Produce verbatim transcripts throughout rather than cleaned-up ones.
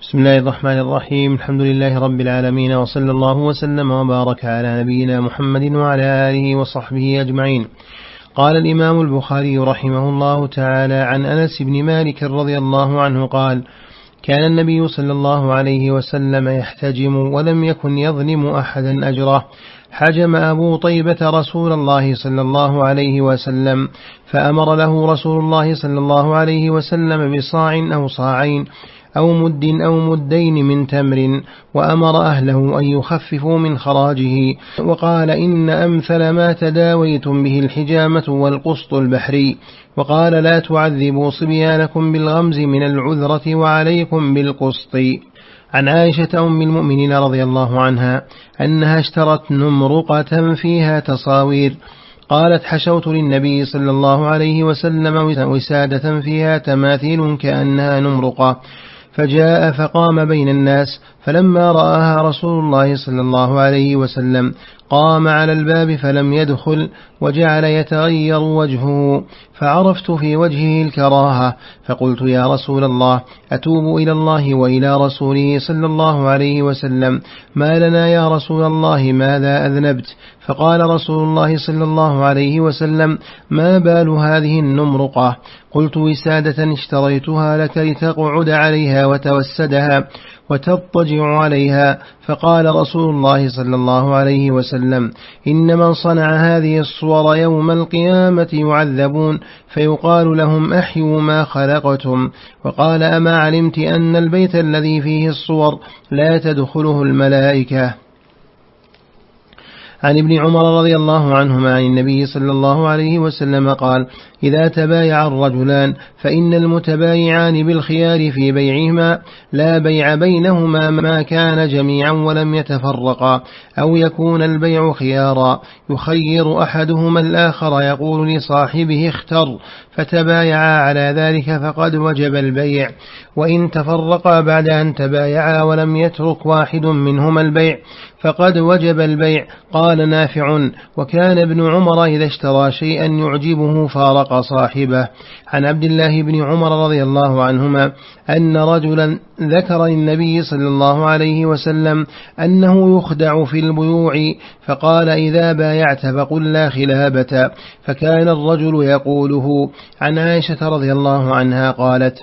بسم الله الرحمن الرحيم. الحمد لله رب العالمين، وصلى الله وسلم وبارك على نبينا محمد وعلى آله وصحبه أجمعين. قال الإمام البخاري رحمه الله تعالى عن أنس بن مالك رضي الله عنه قال: كان النبي صلى الله عليه وسلم يحتجم ولم يكن يظلم أحدا أجره. حجم أبو طيبة رسول الله صلى الله عليه وسلم، فأمر له رسول الله صلى الله عليه وسلم بصاع أو صاعين أو مد أو مدين من تمر، وأمر أهله أن يخففوا من خراجه، وقال: إن أمثل ما تداويتم به الحجامة والقسط البحري، وقال: لا تعذبوا صبيانكم بالغمز من العذرة وعليكم بالقسط. عن عائشة أم المؤمنين رضي الله عنها أنها اشترت نمرقة فيها تصاوير، قالت: حشوت للنبي صلى الله عليه وسلم وسادة فيها تماثيل كأنها نمرقة، فجاء فقام بين الناس، فلما رآها رسول الله صلى الله عليه وسلم قام على الباب فلم يدخل، وجعل يتغير وجهه، فعرفت في وجهه الكراهة، فقلت: يا رسول الله، أتوب إلى الله وإلى رسوله صلى الله عليه وسلم، ما لنا يا رسول الله ماذا أذنبت؟ فقال رسول الله صلى الله عليه وسلم: ما بال هذه النمرقة؟ قلت: وسادة اشتريتها لك لتقعد عليها وتوسدها وتضطجع عليها. فقال رسول الله صلى الله عليه وسلم: إن من صنع هذه الصور يوم القيامة يعذبون، فيقال لهم: أحيوا ما خلقتم. وقال: أما علمت أن البيت الذي فيه الصور لا تدخله الملائكة؟ عن ابن عمر رضي الله عنهما عن النبي صلى الله عليه وسلم قال: إذا تبايع الرجلان فإن المتبايعان بالخيار في بيعهما، لا بيع بينهما ما كان جميعا ولم يتفرقا، أو يكون البيع خيارا، يخير أحدهما الآخر، يقول لصاحبه: اختر، فتبايعا على ذلك فقد وجب البيع. وإن تفرقا بعد أن تبايعا ولم يترك واحد منهما البيع فقد وجب البيع. قال نافع: وكان ابن عمر إذا اشترى شيئا يعجبه فارق صاحبه. عن عبد الله بن عمر رضي الله عنهما أن رجلا ذكر للنبي صلى الله عليه وسلم أنه يخدع في البيوع، فقال: إذا بايعت فقل لا خلابة، فكان الرجل يقوله. عن عائشة رضي الله عنها قالت: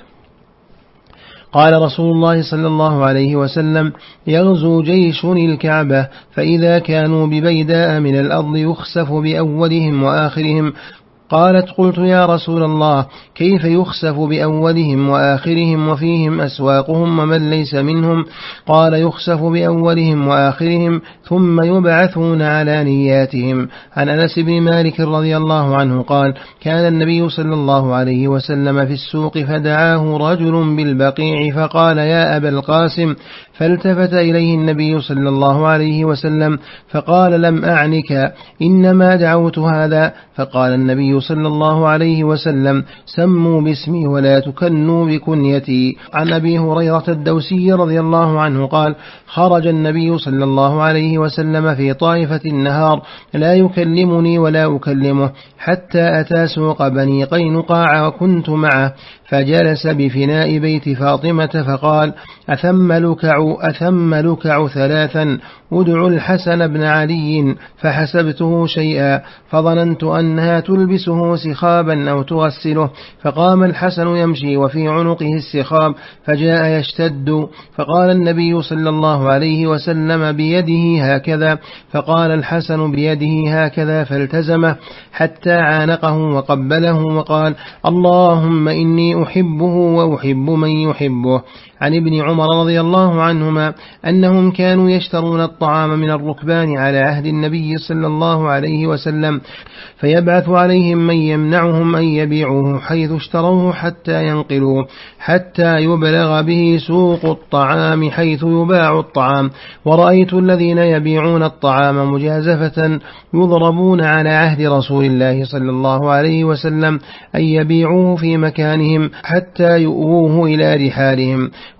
قال رسول الله صلى الله عليه وسلم: يغزو جيش الكعبة، فإذا كانوا ببيداء من الأرض يخسف بأولهم وآخرهم. قالت: قلت: يا رسول الله، كيف يخسف بأولهم وآخرهم وفيهم أسواقهم ومن ليس منهم؟ قال: يخسف بأولهم وآخرهم ثم يبعثون على نياتهم. عن أنس بن مالك رضي الله عنه قال: كان النبي صلى الله عليه وسلم في السوق، فدعاه رجل بالبقيع فقال: يا أبا القاسم، فالتفت إليه النبي صلى الله عليه وسلم فقال: لم أعنك، إنما دعوت هذا. فقال النبي صلى الله عليه وسلم: سموا باسمي ولا تكنوا بكنيتي. عن أبي هريرة الدوسي رضي الله عنه قال: خرج النبي صلى الله عليه وسلم في طائفة النهار، لا يكلمني ولا أكلمه، حتى أتى سوق بني قينقاع وكنت معه، فجلس بفناء بيت فاطمة فقال: أثم لكع أثم لكع ثلاثا، ادعوا الحسن بن علي. فحسبته شيئا، فظننت أنها تلبسه سخابا أو تغسله، فقام الحسن يمشي وفي عنقه السخاب، فجاء يشتد، فقال النبي صلى الله عليه وسلم بيده هكذا، فقال الحسن بيده هكذا، فالتزمه حتى عانقه وقبله وقال: اللهم إني أحبه وأحب من يحبه. عن ابن عمر رضي الله عنهما أنهم كانوا يشترون الطعام من الركبان على عهد النبي صلى الله عليه وسلم، فيبعث عليهم من يمنعهم أن يبيعوه حيث اشتروه حتى ينقلوه، حتى يبلغ به سوق الطعام حيث يباع الطعام. ورأيت الذين يبيعون الطعام مجازفة يضربون على عهد رسول الله صلى الله عليه وسلم أن يبيعوه في مكانهم حتى يؤوه إلى رحالهم. وقال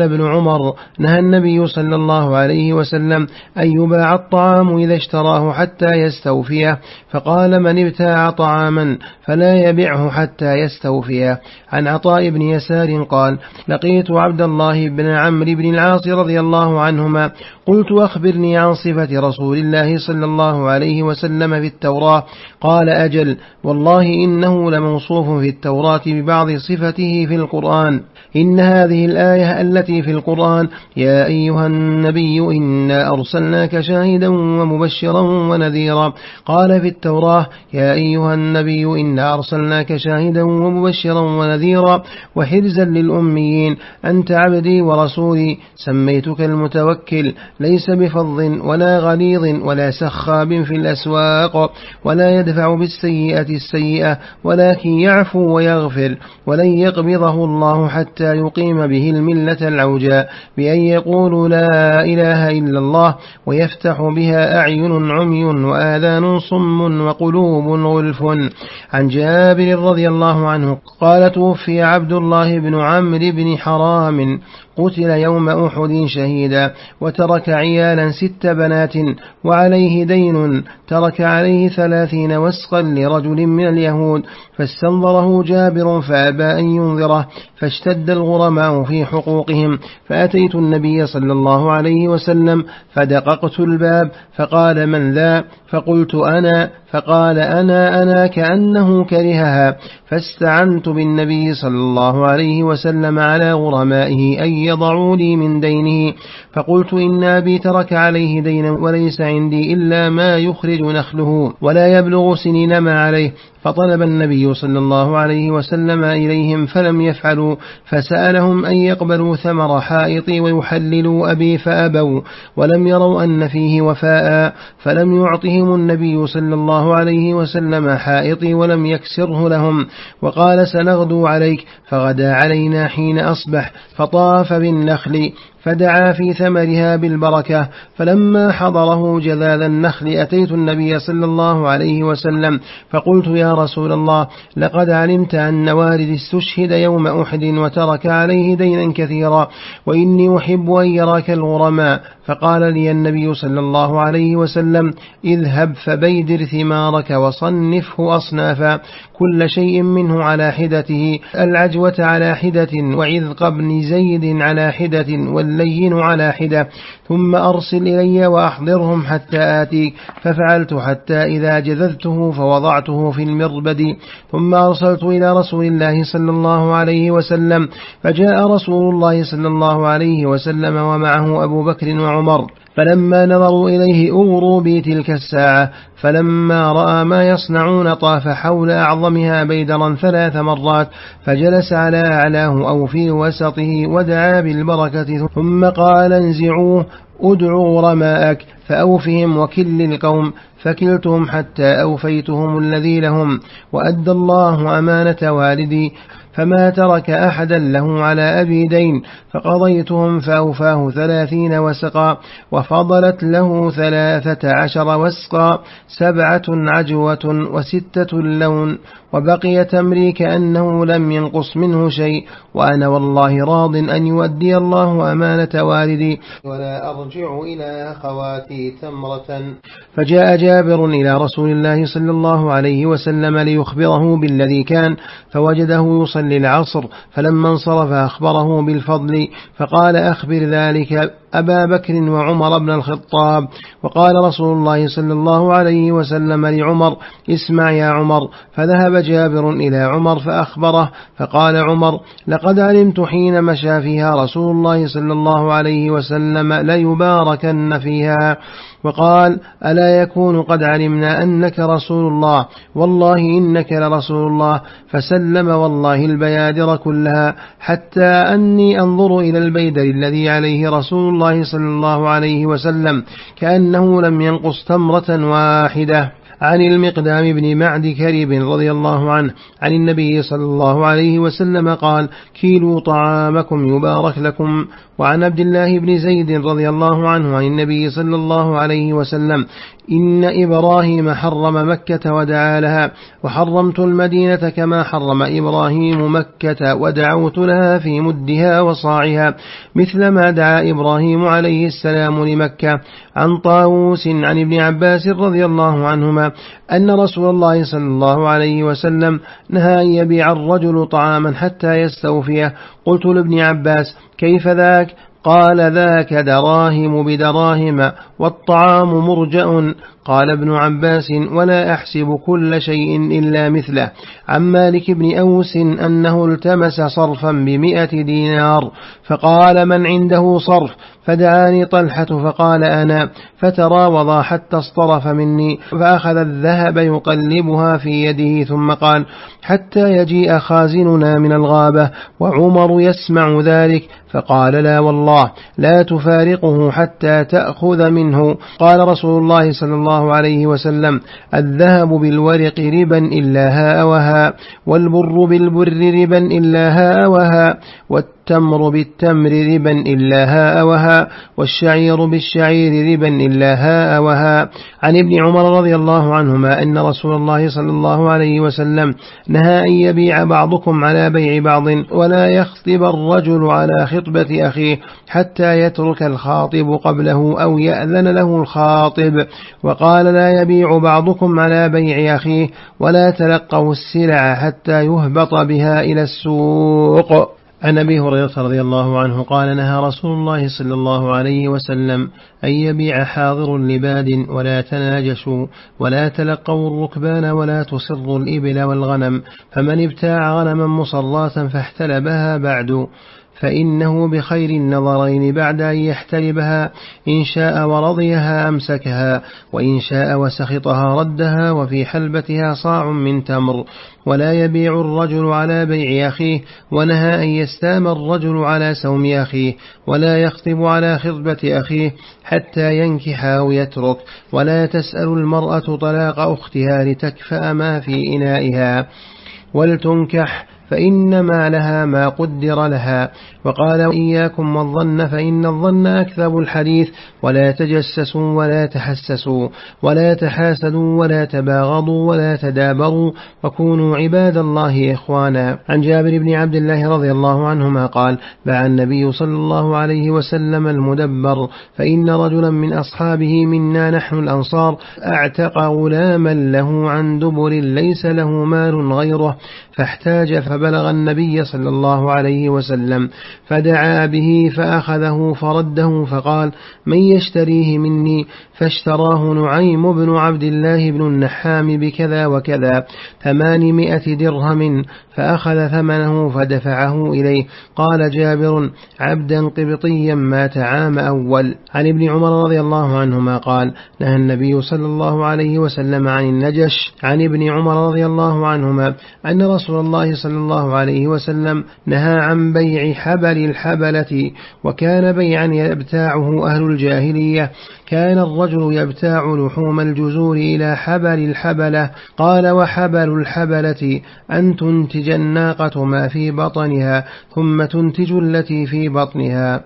ابن عمر نهى النبي صلى الله عليه وسلم أن يباع الطعام إذا اشتراه حتى يستوفيه، فقال: من ابتاع طعاما فلا يبعه حتى يستوفيه. عن عطاء بن يسار قال: لقيت عبد الله بن عمرو بن العاص رضي الله عنهما، قلت: أخبرني عن صفة رسول الله صلى الله عليه وسلم في التوراة. قال: أجل، والله إنه لموصوف في التوراة ببعض صفته في القرآن. إن هذه الآية التي في القرآن: يا أيها النبي إنا أرسلناك شاهدا ومبشرا ونذيرا. قال في التوراة: يا أيها النبي إنا أرسلناك شاهدا ومبشرا ونذيرا وحرزا للأميين، أنت عبدي ورسولي، سميتك المتوكل، ليس بفظ ولا غليظ ولا سخاب في الأسواق، ولا يدفع بالسيئة السيئة، ولكن يعفو ويغفر، ولن يقبضه الله حتى يقيم به الملة العوجاء، بأن يقولوا لا إله إلا الله ويفتح بها أعين عمي وآذان صم وقلوب غلف. عن جابر رضي الله عنه قال: توفي عبد الله بن عمرو بن حرام، قتل يوم أحد شهيدا، وترك عيالا ست بنات، وعليه دين، ترك عليه ثلاثين وسقا لرجل من اليهود، فاستنظره جابر فأبى أن ينظره، فاشتد الغرماء في حقوقهم، فأتيت النبي صلى الله عليه وسلم فدققت الباب، فقال: من ذا؟ فقلت: أنا. فقال: أنا أنا كأنه كرهها، فاستعنت بالنبي صلى الله عليه وسلم على غرمائه أن يضعوا لي من دينه، فقلت: إن أبي ترك عليه دينا وليس عندي إلا ما يخرج نخله ولا يبلغ سنين ما عليه. فطلب النبي صلى الله عليه وسلم إليهم فلم يفعلوا، فسألهم أن يقبلوا ثمر حائطي ويحللوا أبي فأبوا، ولم يروا أن فيه وفاء، فلم يعطهم النبي صلى الله عليه وسلم حائطي ولم يكسره لهم، وقال: سنغدو عليك، فغدا علينا حين أصبح، فطاف بالنخل فدعا في ثمرها بالبركة. فلما حضره جذاذ النخل أتيت النبي صلى الله عليه وسلم فقلت: يا رسول الله، لقد علمت أن والدي استشهد يوم أحد وترك عليه دينا كثيرا، وإني أحب أن يراك الغرماء. فقال لي النبي صلى الله عليه وسلم: اذهب فبيدر ثمارك وصنفه أصنافا، كل شيء منه على حدته، العجوة على حدة، وعذق بن زيد على حدة، واللين على حدة، ثم أرسل إلي وأحضرهم حتى آتيك. ففعلت حتى إذا جذذته فوضعته في المربد، ثم أرسلت إلى رسول الله صلى الله عليه وسلم، فجاء رسول الله صلى الله عليه وسلم ومعه أبو بكر وعمر، فلما نظروا إليه أغروا بي تلك الساعة، فلما رأى ما يصنعون طاف حول أعظمها بيدرا ثلاث مرات، فجلس على أعلاه أو في وسطه ودعا بالبركة، ثم قال: انزعوه، ادعوا غرماءك فأوفهم وكل القوم، فكلتهم حتى أوفيتهم الذي لهم، وأدى الله أمانة والدي، فما ترك أحدا له على أبي دين، فقضيتهم فأوفاه ثلاثين وسقا، وفضلت له ثلاثة عشر وسقا، سبعة عجوة وستة لون، وبقي تمري كأنه لم ينقص منه شيء، وأنا والله راض أن يؤدي الله أمانة والدي ولا أرجع إلى أخواتي تمرة. فجاء جابر إلى رسول الله صلى الله عليه وسلم ليخبره بالذي كان، فوجده يصلي العصر، فلما انصرف أخبره بالفضل، فقال: أخبر ذلك أبا بكر وعمر بن الخطاب. وقال رسول الله صلى الله عليه وسلم لعمر: اسمع يا عمر. فذهب جابر إلى عمر فأخبره، فقال عمر: لقد علمت حين مشى فيها رسول الله صلى الله عليه وسلم ليباركن فيها. وقال: ألا يكون قد علمنا أنك رسول الله، والله إنك لرسول الله. فسلم والله البيادر كلها، حتى أني أنظر إلى البيدر الذي عليه رسول الله صلى الله عليه وسلم كأنه لم ينقص تمرة واحدة. عن المقدام بن معد كرب رضي الله عنه عن النبي صلى الله عليه وسلم قال كيلوا طعامكم يبارك لكم. وعن عبد الله بن زيد رضي الله عنه عن النبي صلى الله عليه وسلم إن إبراهيم حرم مكة ودعا لها، وحرمت المدينة كما حرم إبراهيم مكة ودعوت لها في مدها وصاعها مثل ما دعا إبراهيم عليه السلام لمكة. عن طاووس عن ابن عباس رضي الله عنهما أن رسول الله صلى الله عليه وسلم نهى أن يبيع الرجل طعاما حتى يستوفيه. قلت لابن عباس كيف ذاك؟ قال ذاك دراهم بدراهم والطعام مرجأ. قال ابن عباس ولا أحسب كل شيء إلا مثله. عن مالك بن أوس أنه التمس صرفا بمئة دينار فقال من عنده صرف؟ فدعاني طلحة فقال أنا، فتراوض حتى اصطرف مني فأخذ الذهب يقلبها في يده ثم قال حتى يجيء خازننا من الغابة وعمر يسمع ذلك، فقال لا والله لا تفارقه حتى تأخذ منه. قال رسول الله صلى الله عليه وسلم الذهب بالورق ربا إلا هاء وهاء، والبر بالبر ربا إلا هاء وهاء، والتمر بالتمر ربا إلا هاء وهاء، والشعير بالشعير ربا إلا هاء وهاء. عن ابن عمر رضي الله عنهما أن رسول الله صلى الله عليه وسلم نهى أن يبيع بعضكم على بيع بعض، ولا يخطب الرجل على خطبة أخيه حتى يترك الخاطب قبله أو يأذن له الخاطب. وقال لا يبيع بعضكم على بيع أخيه، ولا تلقوا السلع حتى يهبط بها إلى السوق. عن أبي هريرة رضي الله عنه قال نهى رسول الله صلى الله عليه وسلم أن يبيع حاضر لباد، ولا تناجشوا، ولا تلقوا الركبان، ولا تصروا الإبل والغنم، فمن ابتاع غنما مصراة فاحتلبها بعد فإنه بخير النظرين بعد أن يحتلبها، إن شاء ورضيها أمسكها، وإن شاء وسخطها ردها، وفي حلبتها صاع من تمر. ولا يبيع الرجل على بيع أخيه، ونهى أن يستام الرجل على سوم أخيه، ولا يخطب على خطبة أخيه حتى ينكح أو يترك، ولا تسأل المرأة طلاق أختها لتكفأ ما في إنائها، ولتنكح فإنما لها ما قدر لها. وقال إياكم والظن فإن الظن أكذب الحديث، ولا تجسسوا ولا تحسسوا، ولا تحاسدوا، ولا تباغضوا، ولا تدابروا، وكونوا عباد الله إخوانا. عن جابر بن عبد الله رضي الله عنهما قال باع النبي صلى الله عليه وسلم المدبر، فإن رجلا من أصحابه منا نحن الأنصار أعتق غلاما له عن دبر ليس له مال غيره، فاحتاج فبلغ النبي صلى الله عليه وسلم فدعا به فأخذه فرده فقال من يشتريه مني؟ فاشتراه نعيم بن عبد الله بن النحام بكذا وكذا ثمانمائة درهم، فأخذ ثمنه فدفعه إليه. قال جابر عبدا قبطيا مات عام أول. عن ابن عمر رضي الله عنهما قال نهى النبي صلى الله عليه وسلم عن النجش. عن ابن عمر رضي الله عنهما أن رسول الله صلى الله عليه وسلم نهى عن بيع حبل الحبلة، وكان بيعا يبتاعه أهل الجاهلية. كان الرجل يبتاع لحوم الجزور إلى حبل الحبلة. قال وحبل الحبلة أن تنتج الناقة ما في بطنها ثم تنتج التي في بطنها.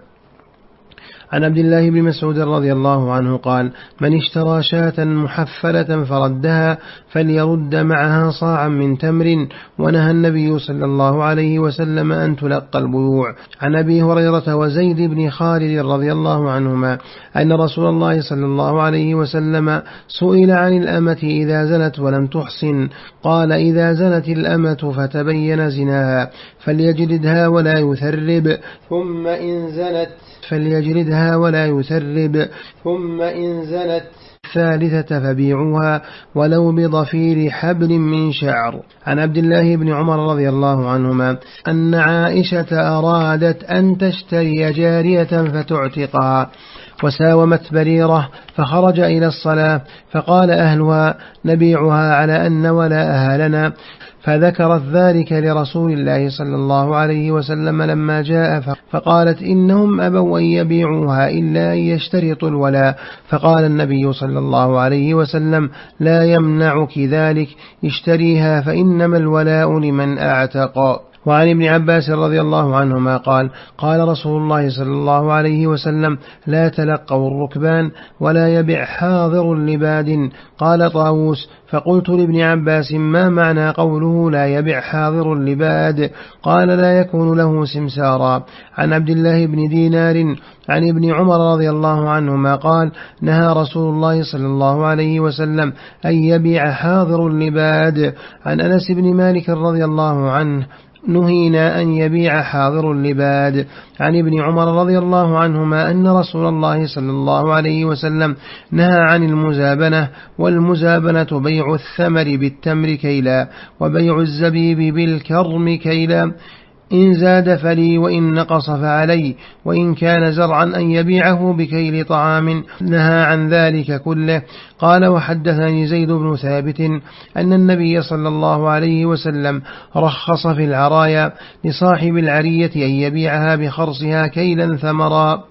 عن عبد الله بن مسعود رضي الله عنه قال من اشترى شاة محفلة فردها فليرد معها صاعا من تمر، ونهى النبي صلى الله عليه وسلم أن تلقى البيوع. عن أبي هريرة وزيد بن خالد رضي الله عنهما أن رسول الله صلى الله عليه وسلم سئل عن الأمة إذا زنت ولم تحصن، قال إذا زنت الأمة فتبين زناها فليجلدها ولا يثرب، ثم إن زنت فليجلدها ولا يثرب، ثم إن زنت الثالثة فبيعوها ولو بضفير حبل من شعر. عن عبد الله بن عمر رضي الله عنهما أن عائشة أرادت أن تشتري جارية فتعتقها، وساومت بريرة، فخرج إلى الصلاة فقال أهلها نبيعها على أن ولاءها لنا، فذكرت ذلك لرسول الله صلى الله عليه وسلم لما جاء، فقالت إنهم أبوا أن يبيعوها إلا أن يشترطوا الولاء، فقال النبي صلى الله عليه وسلم لا يمنعك ذلك، اشتريها فإنما الولاء لمن أعتق. وعن ابن عباس رضي الله عنهما قال قال رسول الله صلى الله عليه وسلم لا تلقوا الركبان ولا يبع حاضر لباد. قال طاووس فقلت لابن عباس ما معنى قوله لا يبع حاضر لباد؟ قال لا يكون له سمسارا. عن عبد الله بن دينار عن ابن عمر رضي الله عنهما قال نهى رسول الله صلى الله عليه وسلم أن يبيع حاضر لباد. عن أنس بن مالك رضي الله عنه نهينا أن يبيع حاضر اللباد. عن ابن عمر رضي الله عنهما أن رسول الله صلى الله عليه وسلم نهى عن المزابنة، والمزابنة بيع الثمر بالتمر كيلا، وبيع الزبيب بالكرم كيلا، إن زاد فلي وإن نقص فعلي، وإن كان زرعا أن يبيعه بكيل طعام، نهى عن ذلك كله. قال وحدثني زيد بن ثابت أن النبي صلى الله عليه وسلم رخص في العرايا لصاحب العرية أن يبيعها بخرصها كيلا ثمرا.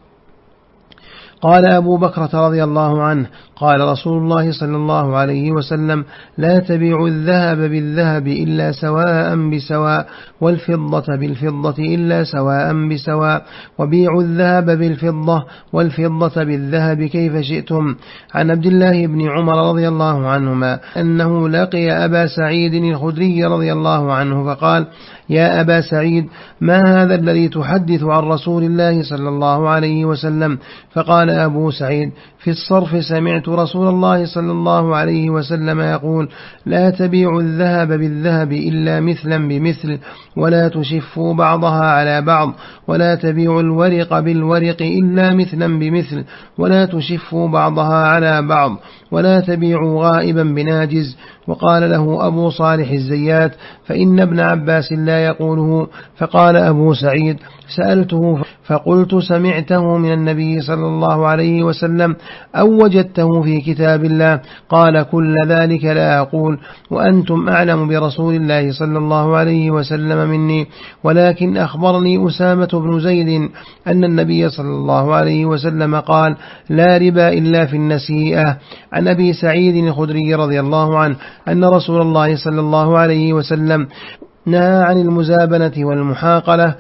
قال أبو بكرة رضي الله عنه قال رسول الله صلى الله عليه وسلم لا تبيع الذهب بالذهب إلا سواء بسواء، والفضة بالفضة إلا سواء بسواء، وبيعوا الذهب بالفضة والفضة بالذهب كيف شئتم. عن عبد الله بن عمر رضي الله عنهما أنه لقي أبا سعيد الخدري رضي الله عنه فقال يا أبا سعيد ما هذا الذي تحدث عن رسول الله صلى الله عليه وسلم؟ فقال أبو سعيد في الصرف سمعت رسول الله صلى الله عليه وسلم يقول لا تبيع الذهب بالذهب إلا مثلا بمثل، ولا تشفوا بعضها على بعض، ولا تبيع الورق بالورق إلا مثلا بمثل، ولا تشفوا بعضها على بعض، ولا تبيعوا غائبا بناجز. وقال له أبو صالح الزيات فإن ابن عباس لا يقوله. فقال أبو سعيد سألته فقلت سمعته من النبي صلى الله عليه وسلم أو وجدته في كتاب الله؟ قال كل ذلك لا أقول، وأنتم أعلم برسول الله صلى الله عليه وسلم مني، ولكن أخبرني أسامة بن زيد أن النبي صلى الله عليه وسلم قال لا ربا إلا في النسيئة. عن أبي سعيد الخدري رضي الله عنه أن رسول الله صلى الله عليه وسلم نهى عن المزابنة والمحاقلة،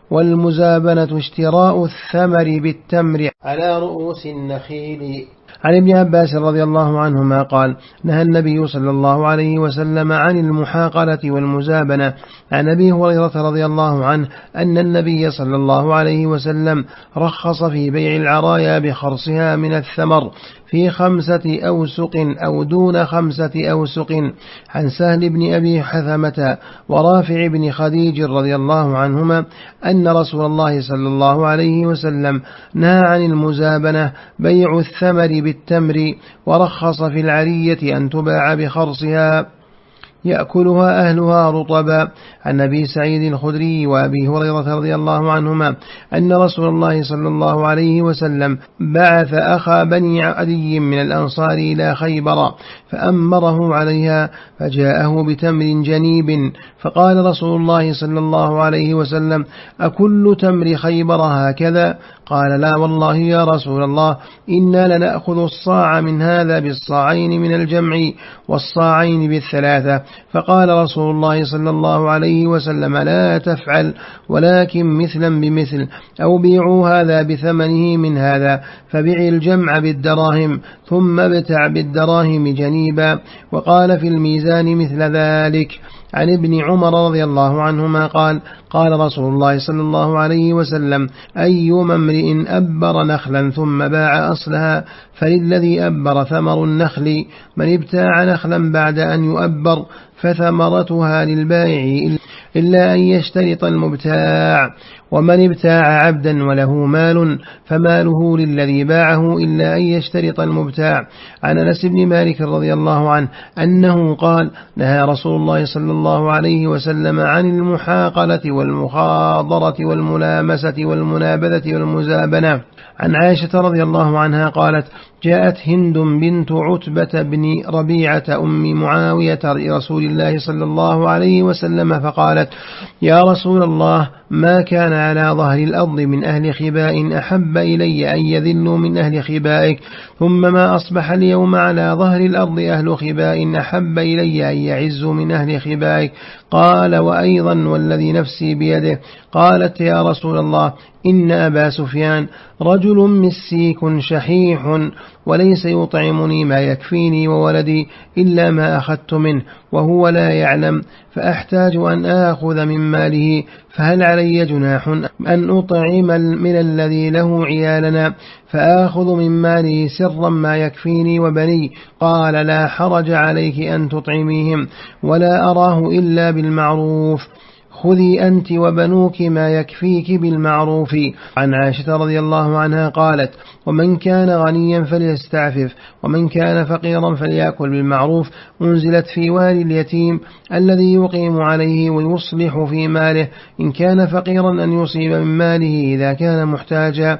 والمزابنة اشتراء الثمر بالتمر على رؤوس النخيل. عن ابن عباس رضي الله عنهما قال نهى النبي صلى الله عليه وسلم عن المحاقلة والمزابنة. عن أبي هريرة رضي الله عنه أن النبي صلى الله عليه وسلم رخص في بيع العرايا بخرصها من الثمر في خمسة أوسق أو دون خمسة أوسق. عن سهل بن أبي حثمة ورافع بن خديج رضي الله عنهما أن رسول الله صلى الله عليه وسلم نهى عن المزابنة بيع الثمر بالتمر، ورخص في العرية أن تباع بخرصها يأكلها أهلها رطبا. عن أبي سعيد الخدري وأبي هريرة رضي الله عنهما أن رسول الله صلى الله عليه وسلم بعث أخا بني عدي من الأنصار إلى خيبر فأمره عليها، فجاءه بتمر جنيب، فقال رسول الله صلى الله عليه وسلم أكل تمر خيبر هكذا؟ قال لا والله يا رسول الله، إنا لنأخذ الصاع من هذا بالصاعين من الجمع والصاعين بالثلاثة. فقال رسول الله صلى الله عليه وسلم لا تفعل، ولكن مثلا بمثل، أو بيعوا هذا بثمنه من هذا، فبيع الجمع بالدراهم ثم ابتع بالدراهم جنيبا. وقال في الميزان مثل ذلك. عن ابن عمر رضي الله عنهما قال قال رسول الله صلى الله عليه وسلم أيما امرئ أبر نخلا ثم باع أصلها فللذي أبر ثمر النخل، من ابتاع نخلا بعد أن يؤبر فثمرتها للبائع إلا أن يشترط المبتاع. ومن ابتاع عبدا وله مال فماله للذي باعه إلا أن يشترط المبتاع. عن أنس بن مالك رضي الله عنه أنه قال نهى رسول الله صلى الله عليه وسلم عن المحاقلة والمخاضرة والملامسة والمنابذة والمزابنة. عن عائشة رضي الله عنها قالت جاءت هند بنت عتبة بن ربيعة أم معاوية رسول الله صلى الله عليه وسلم فقالت يا رسول الله ما كان على ظهر الأرض من أهل خباء أحب إلي أن يذلوا من أهل خبائك، ثم ما أصبح اليوم على ظهر الأرض أهل خباء أحب إلي أن يعزوا من أهل خبائك. قال وأيضا والذي نفسي بيده. قالت يا رسول الله إن أبا سفيان رجل مسيك شحيح وليس يطعمني ما يكفيني وولدي إلا ما أخذت منه وهو لا يعلم، فأحتاج أن آخذ من ماله، فهل علي جناح أن أطعم من الذي له عيالنا فآخذ من ماله سرا ما يكفيني وبني؟ قال لا حرج عليك أن تطعميهم، ولا أراه إلا بالمعروف، خذي أنت وبنوك ما يكفيك بالمعروف. عن عائشة رضي الله عنها قالت ومن كان غنيا فليستعفف ومن كان فقيرا فليأكل بالمعروف، أنزلت في والي اليتيم الذي يقيم عليه ويصلح في ماله، إن كان فقيرا أن يصيب من ماله إذا كان محتاجا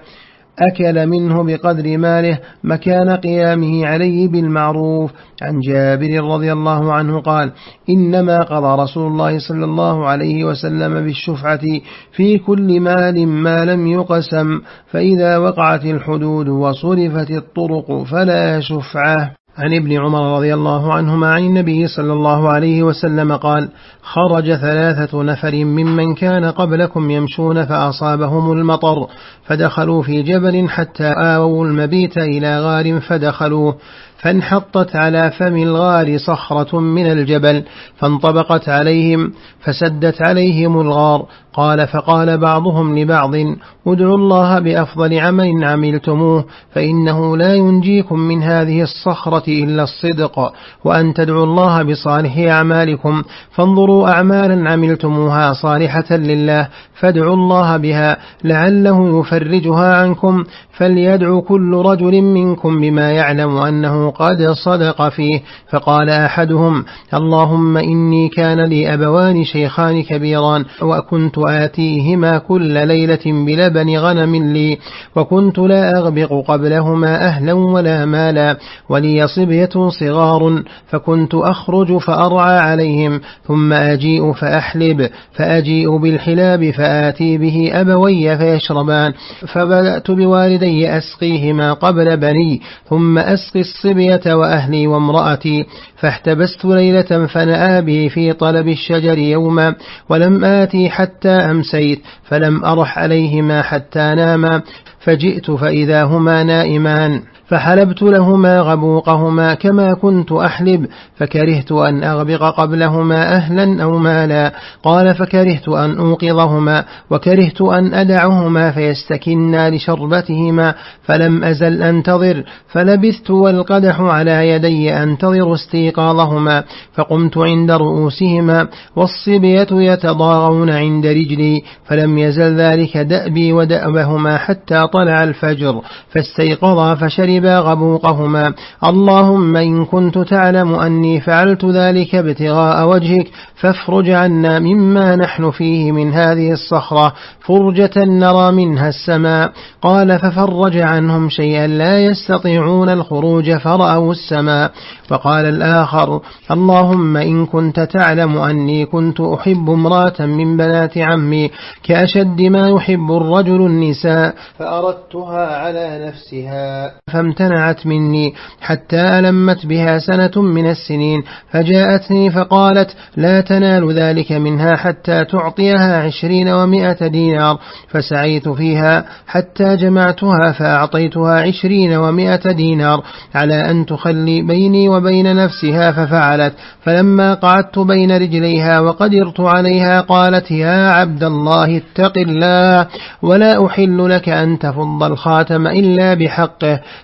أكل منه بقدر ماله مكان قيامه عليه بالمعروف. عن جابر رضي الله عنه قال إنما قضى رسول الله صلى الله عليه وسلم بالشفعة في كل مال ما لم يقسم، فإذا وقعت الحدود وصرفت الطرق فلا شفعة. عن ابن عمر رضي الله عنهما عن النبي صلى الله عليه وسلم قال خرج ثلاثة نفر ممن كان قبلكم يمشون فأصابهم المطر فدخلوا في جبل حتى آووا المبيت إلى غار فدخلوه، فانحطت على فم الغار صخرة من الجبل فانطبقت عليهم فسدت عليهم الغار. قال فقال بعضهم لبعض ادعوا الله بأفضل عمل عملتموه، فإنه لا ينجيكم من هذه الصخرة إلا الصدق، وأن تدعوا الله بصالح أعمالكم، فانظروا أعمالا عملتموها صالحة لله فادعوا الله بها لعله يفرجها عنكم، فليدعو كل رجل منكم بما يعلم أنه قد صدق فيه. فقال أحدهم اللهم إني كان لي أبوان شيخان كبيران وكنت آتيهما كل ليلة بلبن غنم لي، وكنت لا أغبق قبلهما أهلا ولا مالا، ولي صبية صغار، فكنت أخرج فأرعى عليهم ثم أجيء فأحلب، فأجيء بالحلاب فآتي به أبوي فيشربان، فبدأت بوالدي أسقيهما قبل بني، ثم أسقي الصبية وأهلي وامرأتي، فاحتبست ليلة فنأى بي في طلب الشجر يوما، ولم آتي حتى أمسيت، فلم أرح عليهما حتى ناما، فجئت فإذا هما نائمان، فحلبت لهما غبوقهما كما كنت أحلب، فكرهت أن أغبق قبلهما أهلا أو مالا. قال فكرهت أن أوقظهما، وكرهت أن أدعهما فيستكنا لشربتهما، فلم أزل أنتظر، فلبثت والقدح على يدي أنتظر استيقاظهما، فقمت عند رؤوسهما والصبية يتضاغون عند رجلي، فلم يزل ذلك دأبي ودأبهما حتى طلع الفجر، فاستيقظا فشربا غبوقهما. اللهم إن كنت تعلم أني فعلت ذلك ابتغاء وجهك فافرج عنا مما نحن فيه من هذه الصخرة فرجة نرى منها السماء. قال ففرج عنهم شيئا لا يستطيعون الخروج فرأوا السماء. وقال الآخر اللهم إن كنت تعلم أني كنت أحب امرأة من بنات عمي كأشد ما يحب الرجل النساء، فأردتها على نفسها فامتنعت مني حتى ألمت بها سنة من السنين، فجاءتني فقالت لا تنال ذلك منها حتى تعطيها عشرين ومائة دينار، فسعيت فيها حتى جمعتها فأعطيتها عشرين ومائة دينار على أن تخلي بيني وبين نفسها، ففعلت. فلما قعدت بين رجليها وقدرت عليها قالت يا عبد الله اتق الله، ولا أحل لك أن تفض الخاتم إلا بحقه،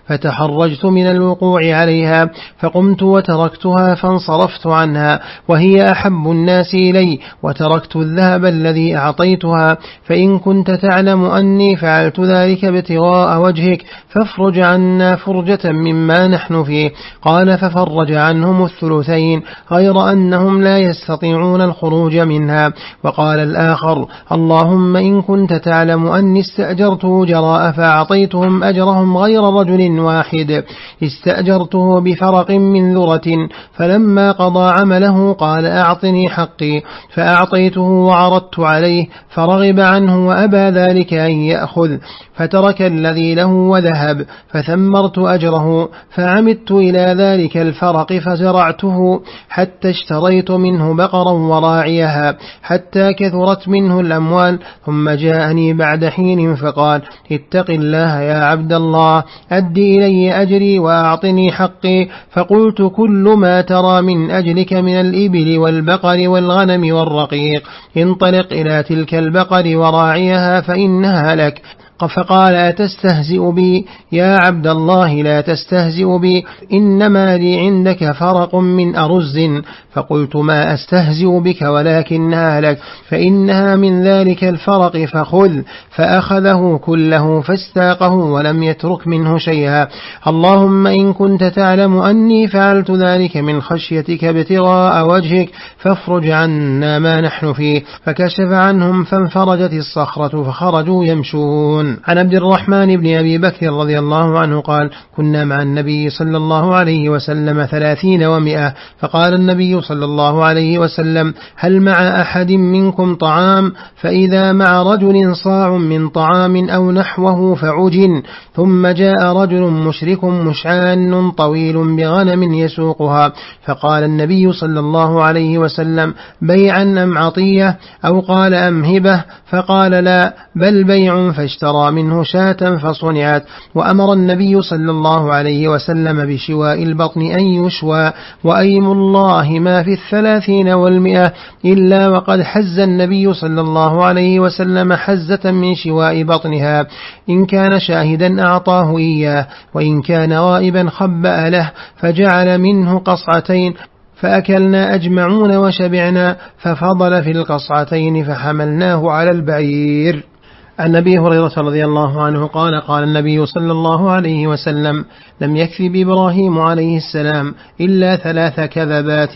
فتحرجت من الوقوع عليها، فقمت وتركتها فانصرفت عنها، وهي أحب الناس إلي، وتركت الذهب الذي أعطيتها. فإن كنت تعلم أني فعلت ذلك ابتغاء وجهك فافرج عنا فرجة مما نحن فيه. قال ففرج عنهم الثلثين، غير أنهم لا يستطيعون الخروج منها. وقال الآخر: اللهم إن كنت تعلم أني استأجرت أجراء فأعطيتهم أجرهم غير رجل واحد، استأجرته بفرق من ذرة، فلما قضى عمله قال أعطني حقي، فأعطيته وعرضت عليه فرغب عنه وأبى ذلك أن يأخذ، فترك الذي له وذهب، فثمرت أجره، فعمدت إلى ذلك الفرق فزرعته حتى اشتريت منه بقرا وراعيها حتى كثرت منه الأموال. ثم جاءني بعد حين فقال: اتق الله يا عبد الله، أد إلي أجري وأعطني حقي. فقلت: كل ما ترى من أجلك من الإبل والبقر والغنم والرقيق، انطلق إلى تلك البقر وراعيها فإنها لك. فقال: أتستهزئ بي يا عبد الله؟ لا تستهزئ بي، إنما لي عندك فرق من أرز. فقلت: ما أستهزئ بك ولكنها لك، فإنها من ذلك الفرق، فخذ. فأخذه كله فاستاقه ولم يترك منه شيئا. اللهم إن كنت تعلم أني فعلت ذلك من خشيتك ابتغاء وجهك فافرج عنا ما نحن فيه. فكشف عنهم فانفرجت الصخرة فخرجوا يمشون. عن عبد الرحمن بن أبي بكر رضي الله عنه قال: كنا مع النبي صلى الله عليه وسلم ثلاثين ومئة، فقال النبي صلى الله عليه وسلم: هل مع أحد منكم طعام؟ فإذا مع رجل صاع من طعام أو نحوه فعجن. ثم جاء رجل مشرك مشعان طويل بغنم يسوقها، فقال النبي صلى الله عليه وسلم: بيعا أم عطية؟ أو قال أم هبة؟ فقال: لا، بل بيع، فاشترى منه شاة فصنعت. وأمر النبي صلى الله عليه وسلم بشواء البطن أن يشوى. وأيم الله ما في الثلاثين والمئة إلا وقد حز النبي صلى الله عليه وسلم حزة من شواء بطنها، إن كان شاهدا أعطاه إياه، وإن كان غائبا خبأ له، فجعل منه قصعتين، فأكلنا أجمعون وشبعنا، ففضل في القصعتين فحملناه على البعير. عن أبي هريرة رضي الله عنه قال: قال النبي صلى الله عليه وسلم: لم يكذب إبراهيم عليه السلام إلا ثلاث كذبات،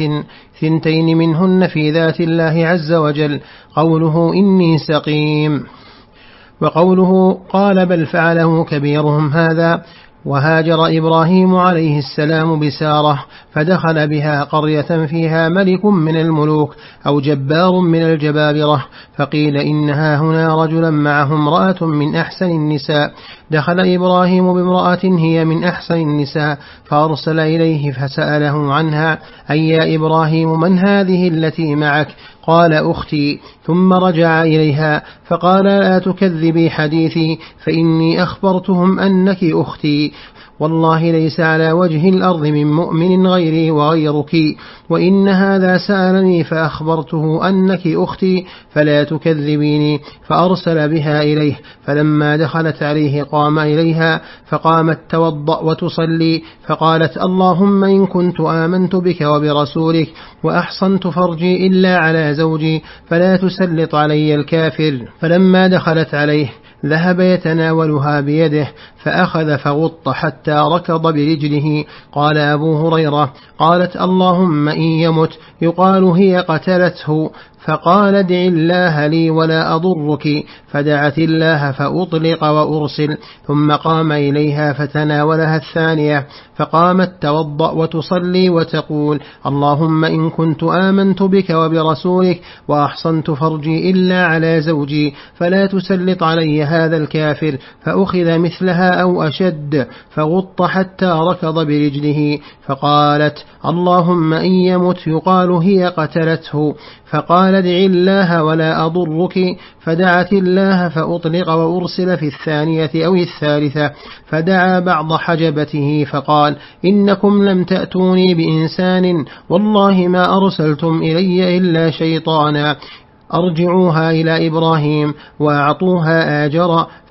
ثنتين منهن في ذات الله عز وجل، قوله إني سقيم، وقوله قال بل فعله كبيرهم هذا. وهاجر إبراهيم عليه السلام بسارة، فدخل بها قرية فيها ملك من الملوك أو جبار من الجبابرة، فقيل إنها هنا رجلا معه امرأة من أحسن النساء. دخل إبراهيم بامرأة هي من أحسن النساء، فأرسل إليه فسأله عنها: أي يا إبراهيم، من هذه التي معك؟ قال: أختي. ثم رجع إليها فقال: لا تكذبي حديثي، فإني أخبرتهم أنك أختي، والله ليس على وجه الأرض من مؤمن غيري وغيرك، وإن هذا سألني فأخبرته أنك أختي، فلا تكذبيني. فأرسل بها إليه، فلما دخلت عليه قام إليها، فقامت توضأ وتصلي، فقالت: اللهم إن كنت آمنت بك وبرسولك وأحصنت فرجي إلا على زوجي، فلا تسلط علي الكافر. فلما دخلت عليه ذهب يتناولها بيده، فأخذ فغط حتى ركض برجله. قال أبو هريرة: قالت: اللهم إن يمت يقال هي قتلته. فقال: ادع الله لي ولا أضرك، فدعت الله فأطلق وأرسل. ثم قام إليها فتناولها الثانية، فقامت توضأ وتصلي وتقول: اللهم إن كنت آمنت بك وبرسولك وأحصنت فرجي إلا على زوجي، فلا تسلط علي هذا الكافر. فأخذ مثلها أو أشد، فغط حتى ركض برجله. فقالت: اللهم إن يمت يقال هي قتلته. فقال: ادع الله ولا أضرك، فدعت الله فأطلق وأرسل في الثانية أو الثالثة. فدعا بعض حجبته فقال: إنكم لم تأتوني بإنسان، والله ما أرسلتم إلي إلا شيطانا، أرجعوها إلى إبراهيم وأعطوها آجرا،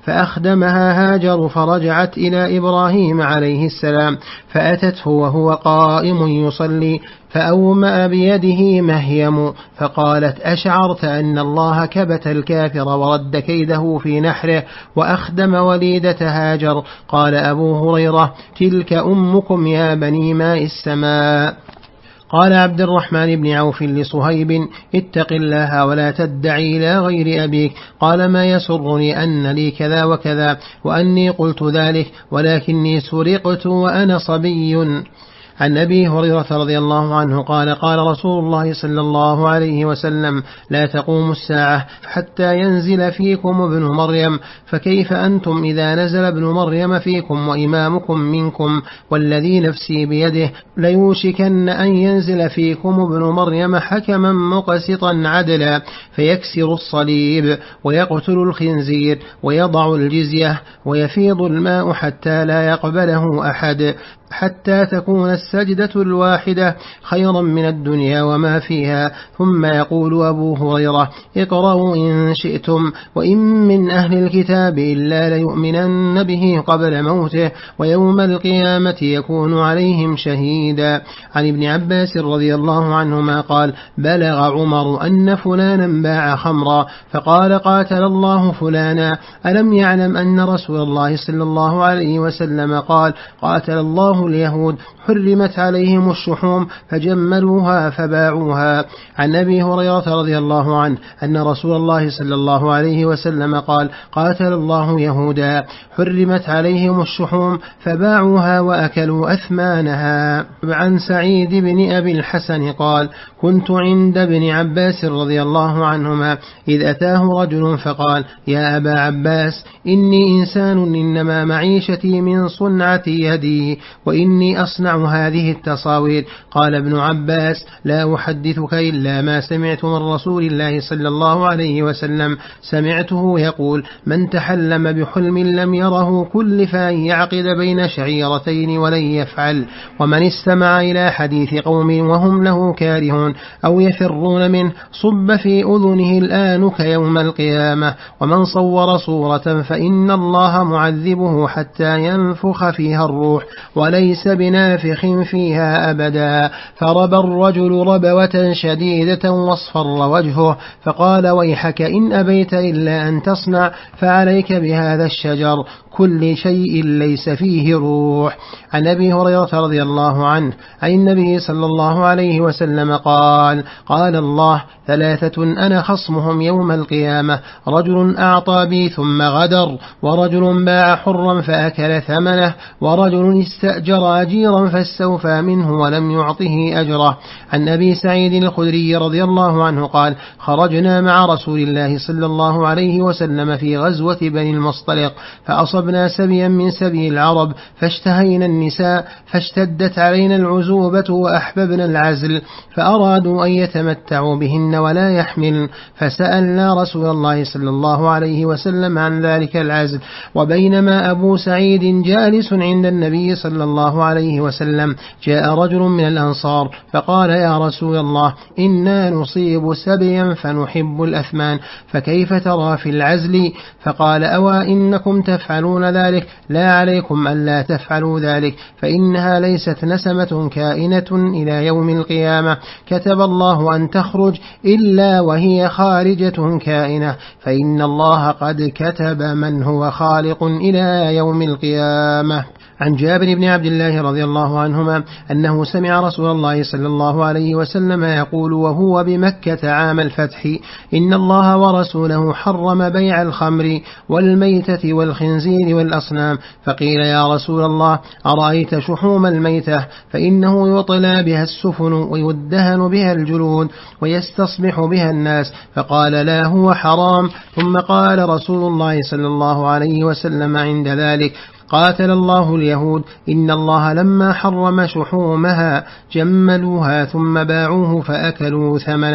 فأخدمها هاجر فرجعت إلى إبراهيم عليه السلام فأتته وهو قائم يصلي فأومأ بيده مهيم فقالت أشعرت أن الله كبت الكافر ورد كيده في نحره وأخدم وليدة هاجر؟ قال أبو هريرة تلك أمكم يا بني ماء السماء. قال عبد الرحمن بن عوف لصهيب اتق الله ولا تدعي إلى غير أبيك. قال ما يسرني أن لي كذا وكذا وأني قلت ذلك ولكني سرقت وأنا صبي. عن أبي هريرة رضي الله عنه قال قال رسول الله صلى الله عليه وسلم لا تقوم الساعة حتى ينزل فيكم ابن مريم فكيف أنتم إذا نزل ابن مريم فيكم وإمامكم منكم والذي نفسي بيده ليوشكن أن ينزل فيكم ابن مريم حكما مقسطا عدلا فيكسر الصليب ويقتل الخنزير ويضع الجزية ويفيض الماء حتى لا يقبله أحد حتى تكون السجدة الواحدة خيرا من الدنيا وما فيها. ثم يقول أبو هريرة اقرأوا إن شئتم وإن من أهل الكتاب إلا ليؤمنن به قبل موته ويوم القيامة يكون عليهم شهيدا. عن ابن عباس رضي الله عنهما قال بلغ عمر أن فلانا باع خمرا فقال قاتل الله فلانا ألم يعلم أن رسول الله صلى الله عليه وسلم قال قاتل الله اليهود حرمت عليهم الشحوم فجملوها فباعوها. عن أبي هريرة رضي الله عنه أن رسول الله صلى الله عليه وسلم قال قاتل الله يهودا حرمت عليهم الشحوم فباعوها وأكلوا أثمانها. عن سعيد بن أبي الحسن قال كنت عند ابن عباس رضي الله عنهما إذ أتاه رجل فقال يا أبا عباس إني إنسان إنما معيشتي من صنعة يدي وإني أصنع هذه التصاوير. قال ابن عباس لا أحدثك إلا ما سمعت من رسول الله صلى الله عليه وسلم سمعته يقول من تحلم بحلم لم يره كلف أن يعقد بين شعيرتين ولن يفعل ومن استمع إلى حديث قوم وهم له كارهون أو يفرون منه صب في أذنه الآنك يوم القيامة ومن صور صورة فإن الله معذبه حتى ينفخ فيها الروح وليس بنافخ فيها أبدا. فربى الرجل ربوة شديدة واصفر وجهه فقال ويحك إن أبيت إلا أن تصنع فعليك بهذا الشجر كل شيء ليس فيه روح. عن أبي هريرة رضي الله عنه عن النبي صلى الله عليه وسلم قال قال الله ثلاثة أنا خصمهم يوم القيامة رجل أعطى بي ثم غدر ورجل باع حرا فأكل ثمنه ورجل استأجر أجيرا فاستوفى منه ولم يعطه أجره. عن أبي سعيد الخدري رضي الله عنه قال خرجنا مع رسول الله صلى الله عليه وسلم في غزوة بني المصطلق فأصبنا سبيا من سبي العرب فاشتهينا النساء فاشتدت علينا العزوبة وأحببنا العزل فأرادوا أن يتمتعوا بهن ولا يحمل فسألنا رسول الله صلى الله عليه وسلم عن ذلك العزل وبينما أبو سعيد جالس عند النبي صلى الله عليه وسلم جاء رجل من الأنصار فقال يا رسول الله إنا نصيب سبيا فنحب الأثمان فكيف ترى في العزل؟ فقال أوا إنكم تفعلون ذلك لا عليكم ألا تفعلوا ذلك فإنها ليست نسمة كائنة إلى يوم القيامة كتب الله أن تخرج إلا وهي خارجة كائنة فإن الله قد كتب من هو خالق إلى يوم القيامة. عن جابر بن عبد الله رضي الله عنهما أنه سمع رسول الله صلى الله عليه وسلم يقول وهو بمكة عام الفتح إن الله ورسوله حرم بيع الخمر والميتة والخنزير والأصنام. فقيل يا رسول الله أرأيت شحوم الميتة فإنه يطلى بها السفن ويدهن بها الجلود ويستصبح بها الناس. فقال لا هو حرام. ثم قال رسول الله صلى الله عليه وسلم عند ذلك قاتل الله اليهود إن الله لما حرم شحومها جملوها ثم باعوه فأكلوا ثمنه.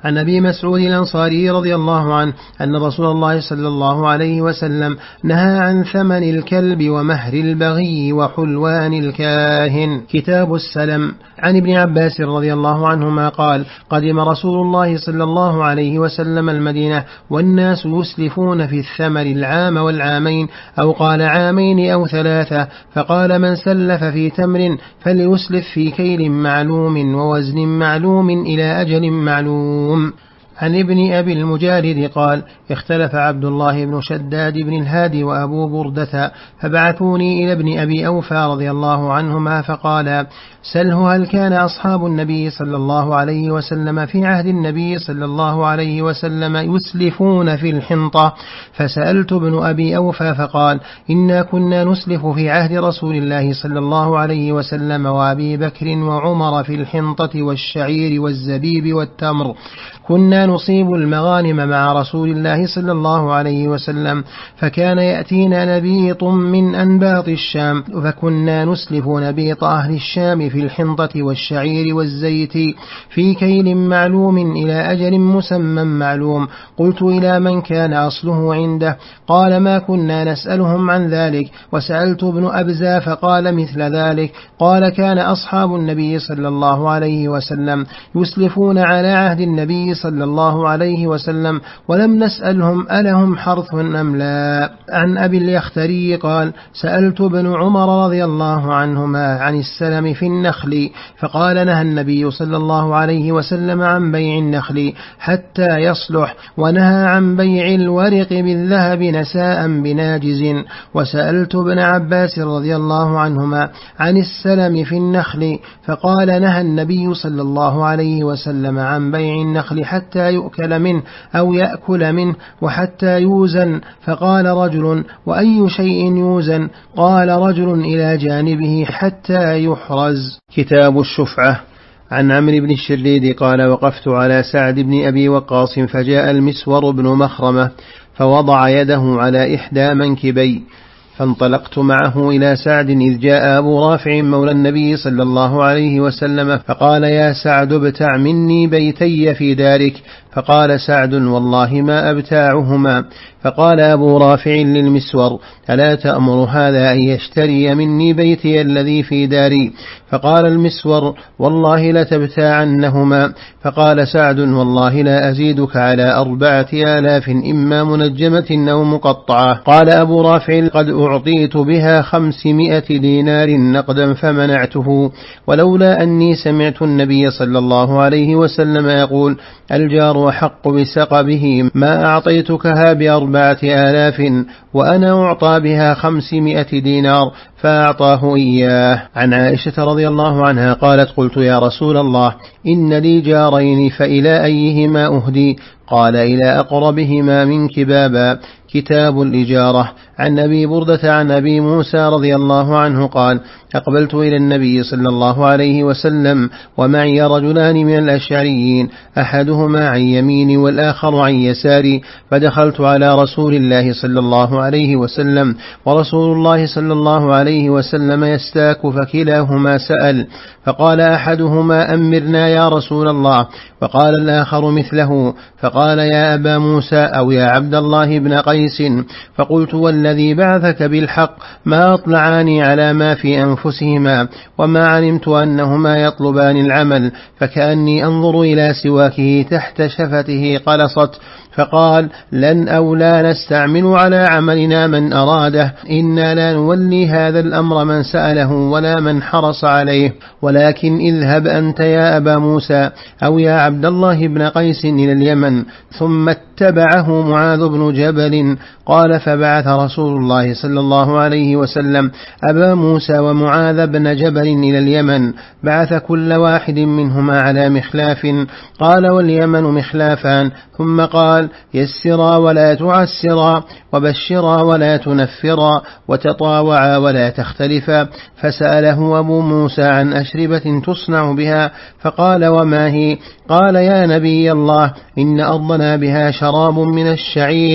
عن أبي مسعود الأنصاري رضي الله عنه أن رسول الله صلى الله عليه وسلم نهى عن ثمن الكلب ومهر البغي وحلوان الكاهن. كتاب السلم. عن ابن عباس رضي الله عنهما قال: قدم رسول الله صلى الله عليه وسلم المدينة والناس يسلفون في الثمر العام والعامين، أو قال عامين أو ثلاثة، فقال: من سلف في تمر فليسلف في كيل معلوم ووزن معلوم إلى أجل معلوم. عن ابن أبي المجالد قال: اختلف عبد الله بن شداد بن الهادي وأبو بردة فبعثوني إلى ابن أبي أوفى رضي الله عنهما فقال: سله هل كان أصحاب النبي صلى الله عليه وسلم في عهد النبي صلى الله عليه وسلم يسلفون في الحنطة؟ فسألت ابن أبي أوفى فقال: إنا كنا نسلف في عهد رسول الله صلى الله عليه وسلم وأبي بكر وعمر في الحنطة والشعير والزبيب والتمر، كنا نصيب المغانم مع رسول الله صلى الله عليه وسلم، فكان يأتينا نبيط من أنباط الشام، فكنا نسلف نبيط أهل الشام في الحنطة والشعير والزيت في كيل معلوم إلى أجل مسمى معلوم. قلت: إلى من كان أصله عنده؟ قال: ما كنا نسألهم عن ذلك. وسألت ابن أبزة فقال مثل ذلك. قال: كان أصحاب النبي صلى الله عليه وسلم يسلفون على عهد النبي صلى الله عليه وسلم، ولم نسألهم ألهم حرث أم لا. عن أبي اليختري قال: سألت ابن عمر رضي الله عنهما عن السلم في النخل، فقال: نهى النبي صلى الله عليه وسلم عن بيع النخل حتى يصلح، ونهى عن بيع الورق بالذهب نساء بناجز. وسألت ابن عباس رضي الله عنهما عن السلم في النخل، فقال: نهى النبي صلى الله عليه وسلم عن بيع النخل حتى يؤكل منه أو يأكل منه وحتى يوزن. فقال رجل: وأي شيء يوزن؟ قال رجل: إلى جانبه حتى يحرز. كتاب الشفعة. عن عمرو بن الشريد قال: وقفت على سعد بن أبي وقاص فجاء المسور بن مخرمة فوضع يده على إحدى منكبي، فانطلقت معه إلى سعد إذ جاء أبو رافع مولى النبي صلى الله عليه وسلم فقال: يا سعد ابتع مني بيتي في دارك. فقال سعد: والله ما أبتاعهما. فقال أبو رافع للمسور: ألا تأمر هذا أن يشتري مني بيتي الذي في داري؟ فقال المسور: والله لتبتاعنهما. فقال سعد: والله لا أزيدك على أربعة آلاف إما منجمة أو مقطعة. قال أبو رافع: قد أعطيت بها خمسمائة دينار نقدا فمنعته، ولولا أني سمعت النبي صلى الله عليه وسلم يقول: الجار أحق بسقبه، ما أعطيتكها بأربعة آلاف وأنا أعطى بها خمسمائة دينار، فأعطاه إياه. عن عائشة رضي الله عنها قالت: قلت: يا رسول الله، إن لي جارين فإلى أيهما أهدي؟ قال: إلى أقربهما منك بابا. كتاب الإجارة. عن أبي بردة عن أبي موسى رضي الله عنه قال: أقبلت إلى النبي صلى الله عليه وسلم ومعي رجلان من الأشعريين، أحدهما عن يميني والآخر عن يساري، فدخلت على رسول الله صلى الله عليه وسلم ورسول الله صلى الله عليه وسلم يستاك، فكلاهما سأل، فقال أحدهما: أمرنا يا رسول الله، وقال الآخر مثله، فقال: يا أبا موسى أو يا عبد الله بن قيس. فقلت: والذي بعثك بالحق ما أطلعاني على ما في أنفسهما، وما علمت أنهما يطلبان العمل، فكأني أنظر إلى سواكه تحت شفته قلصت. فقال: لن أو لا نستعمل على عملنا من أراده، إنا لا نولي هذا الأمر من سأله ولا من حرص عليه، ولكن اذهب أنت يا أبا موسى أو يا عبد الله بن قيس إلى اليمن. ثم اتبعه معاذ بن جبل. قال: فبعث رسول الله صلى الله عليه وسلم أبا موسى ومعاذ بن جبل إلى اليمن، بعث كل واحد منهما على مخلاف. قال: واليمن مخلافان. ثم قال: يسرا ولا تعسرا، وبشرا ولا تنفرا، وتطاوعا ولا تختلفا. فسأله أبو موسى عن أشربة تصنع بها، فقال: وما هي؟ قال: يا نبي الله، إن أرضنا بها شراب من الشعير،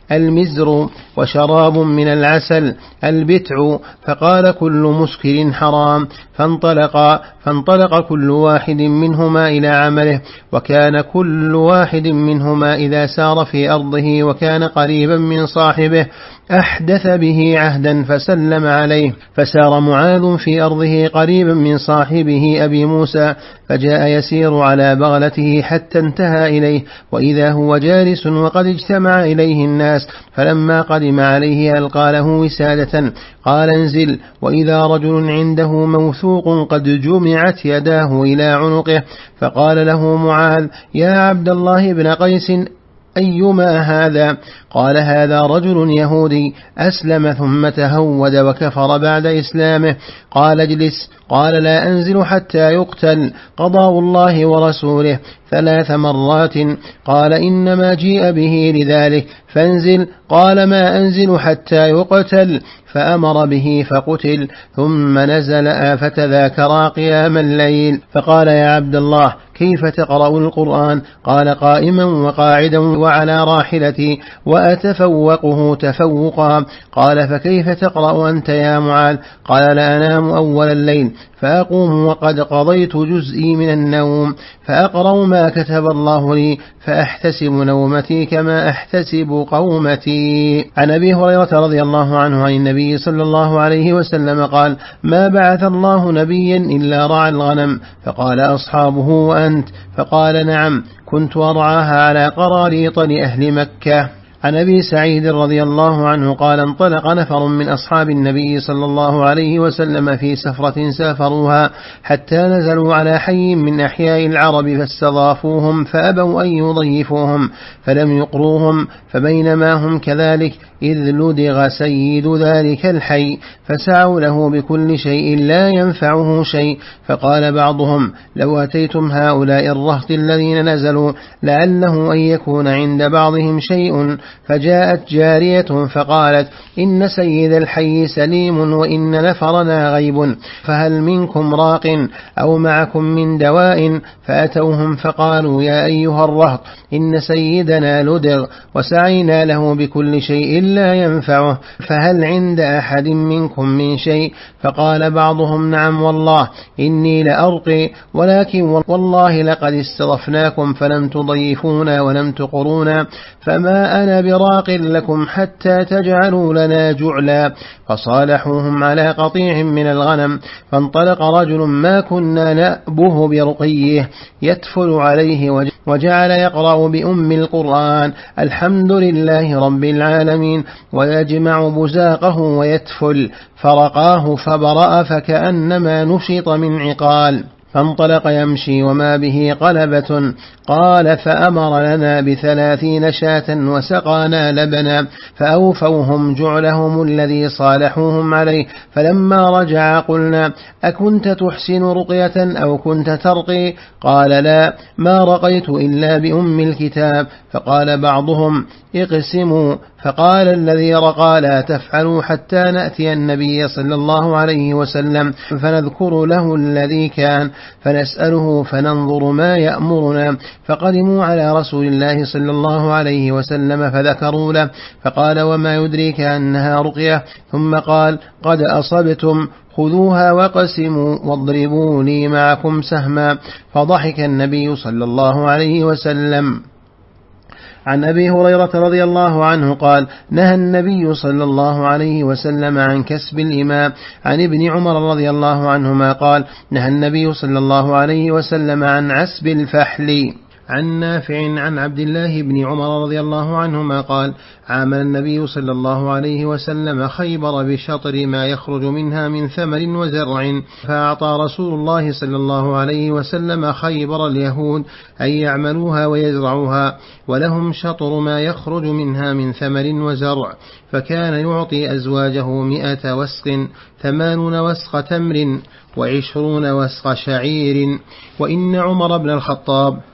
المزر، وشراب من العسل البتع، فقال كل مسكر حرام، فانطلق فانطلق كل واحد منهما إلى عمله، وكان كل واحد منهما إذا سار في أرضه وكان قريبا من صاحبه أحدث به عهدا فسلم عليه. فسار معاذ في أرضه قريبا من صاحبه أبي موسى، فجاء يسير على بغلته حتى انتهى إليه، وإذا هو جالس وقد اجتمع إليه الناس، فلما قدم عليه ألقى له وسادة، قال انزل، وإذا رجل عنده موثوق قد جمعت يداه إلى عنقه، فقال له معاذ: يا عبد الله بن قيس، أيما هذا؟ قال: هذا رجل يهودي أسلم ثم تهود وكفر بعد إسلامه. قال: اجلس. قال: لا أنزل حتى يقتل، قضاء الله ورسوله، ثلاث مرات. قال: إنما جيء به لذلك، فانزل. قال: ما أنزل حتى يقتل، فأمر به فقتل. ثم نزل فتذاكرا قيام الليل، فقال: يا عبد الله، كيف تقرأ القرآن؟ قال: قائما وقاعدا وعلى راحلتي، وأتفوقه تفوقا. قال: فكيف تقرأ أنت يا معاذ؟ قال: لا أنام أول الليل، فأقوم وقد قضيت جزئي من النوم، فأقرأ ما كتب الله لي، فأحتسب نومتي كما أحتسب قومتي. عن أبي هريرة رضي الله عنه عن النبي صلى الله عليه وسلم قال: ما بعث الله نبيا إلا رعى الغنم. فقال أصحابه: وأنت؟ فقال: نعم، كنت أرعاها على قراريط لأهل مكة. عن أبي سعيد رضي الله عنه قال: انطلق نفر من أصحاب النبي صلى الله عليه وسلم في سفرة سافروها، حتى نزلوا على حي من أحياء العرب، فاستضافوهم فأبوا أن يضيفوهم، فلم يقروهم. فبينما هم كذلك إذ لدغ سيد ذلك الحي، فسعوا له بكل شيء لا ينفعه شيء. فقال بعضهم: لو أتيتم هؤلاء الرهط الذين نزلوا لعله أن يكون عند بعضهم شيء. فجاءت جارية فقالت: إن سيد الحي سليم، وإن نفرنا غيب، فهل منكم راق أو معكم من دواء؟ فأتوهم فقالوا: يا أيها الرهط، إن سيدنا لدغ، وسعينا له بكل شيء لا ينفعه، فهل عند أحد منكم من شيء؟ فقال بعضهم: نعم والله، إني لأرقي، ولكن والله لقد استضفناكم فلم تضيفونا ولم تقرونا، فما أنا براق لكم حتى تجعلوا لنا جعلا. فصالحوهم على قطيع من الغنم. فانطلق رجل ما كنا نأبه برقيه يتفل عليه، وجعل يقرأ بأم القرآن: الحمد لله رب العالمين، ويجمع بزاقه ويتفل، فرقاه فبرأ فكأنما نشط من عقال. فانطلق يمشي وما به قلبة. قال: فأمر لنا بثلاثين شاة وسقانا لبنا، فأوفوهم جعلهم الذي صالحوهم عليه. فلما رجع قلنا: أكنت تحسن رقية أو كنت ترقي؟ قال: لا، ما رقيت إلا بأم الكتاب. فقال بعضهم: اقسموا. فقال الذي رقى: لا تفعلوا حتى نأتي النبي صلى الله عليه وسلم فنذكر له الذي كان، فنسأله فننظر ما يأمرنا. فقدموا على رسول الله صلى الله عليه وسلم فذكروا له، فقال: وما يدريك أنها رقية؟ ثم قال: قد أصبتم، خذوها وقسموا واضربوا لي معكم سهما. فضحك النبي صلى الله عليه وسلم. عن أبي هريرة رضي الله عنه قال: نهى النبي صلى الله عليه وسلم عن كسب الإماء. عن ابن عمر رضي الله عنهما قال: نهى النبي صلى الله عليه وسلم عن عسب الفحل. عن نافع عن عبد الله بن عمر رضي الله عنهما قال: عامل النبي صلى الله عليه وسلم خيبر بشطر ما يخرج منها من ثمر وزرع، فأعطى رسول الله صلى الله عليه وسلم خيبر اليهود أن يعملوها ويزرعوها، ولهم شطر ما يخرج منها من ثمر وزرع، فكان يعطي أزواجه مئة وسق، ثمانون وسق تمر، وعشرون وسق شعير. وإن عمر بن الخطاب أجاز